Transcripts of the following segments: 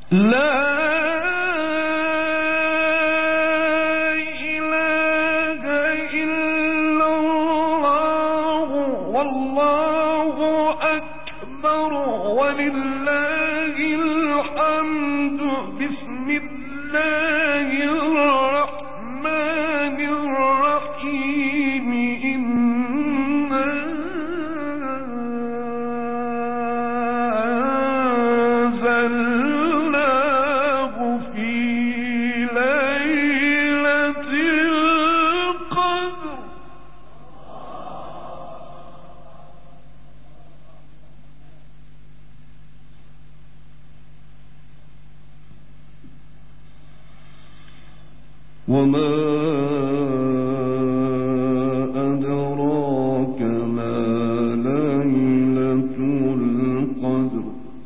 وما أدراك ما ليلة القدر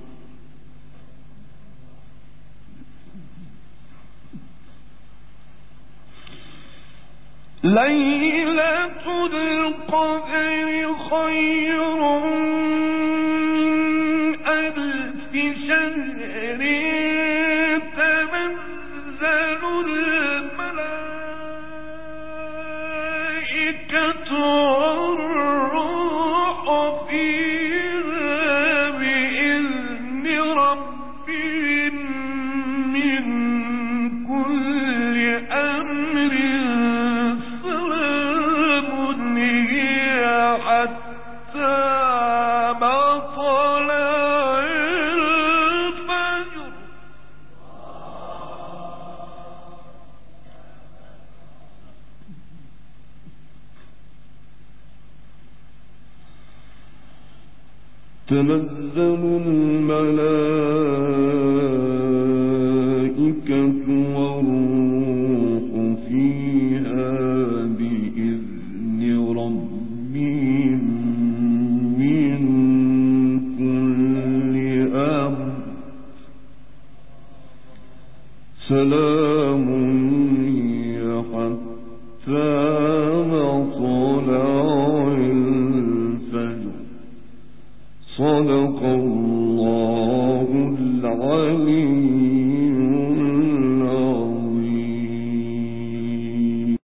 ليلة القدر خير من ألف شهر تنزل الملائكة والروح فيها بإذن ربهم من كل أمر سلام هي حتى مطلع الفجر تنزل الملائكة والروح فيها بإذن ربهم من كل أمر سلام هي حتى مطلع الفجر صدق الله العلي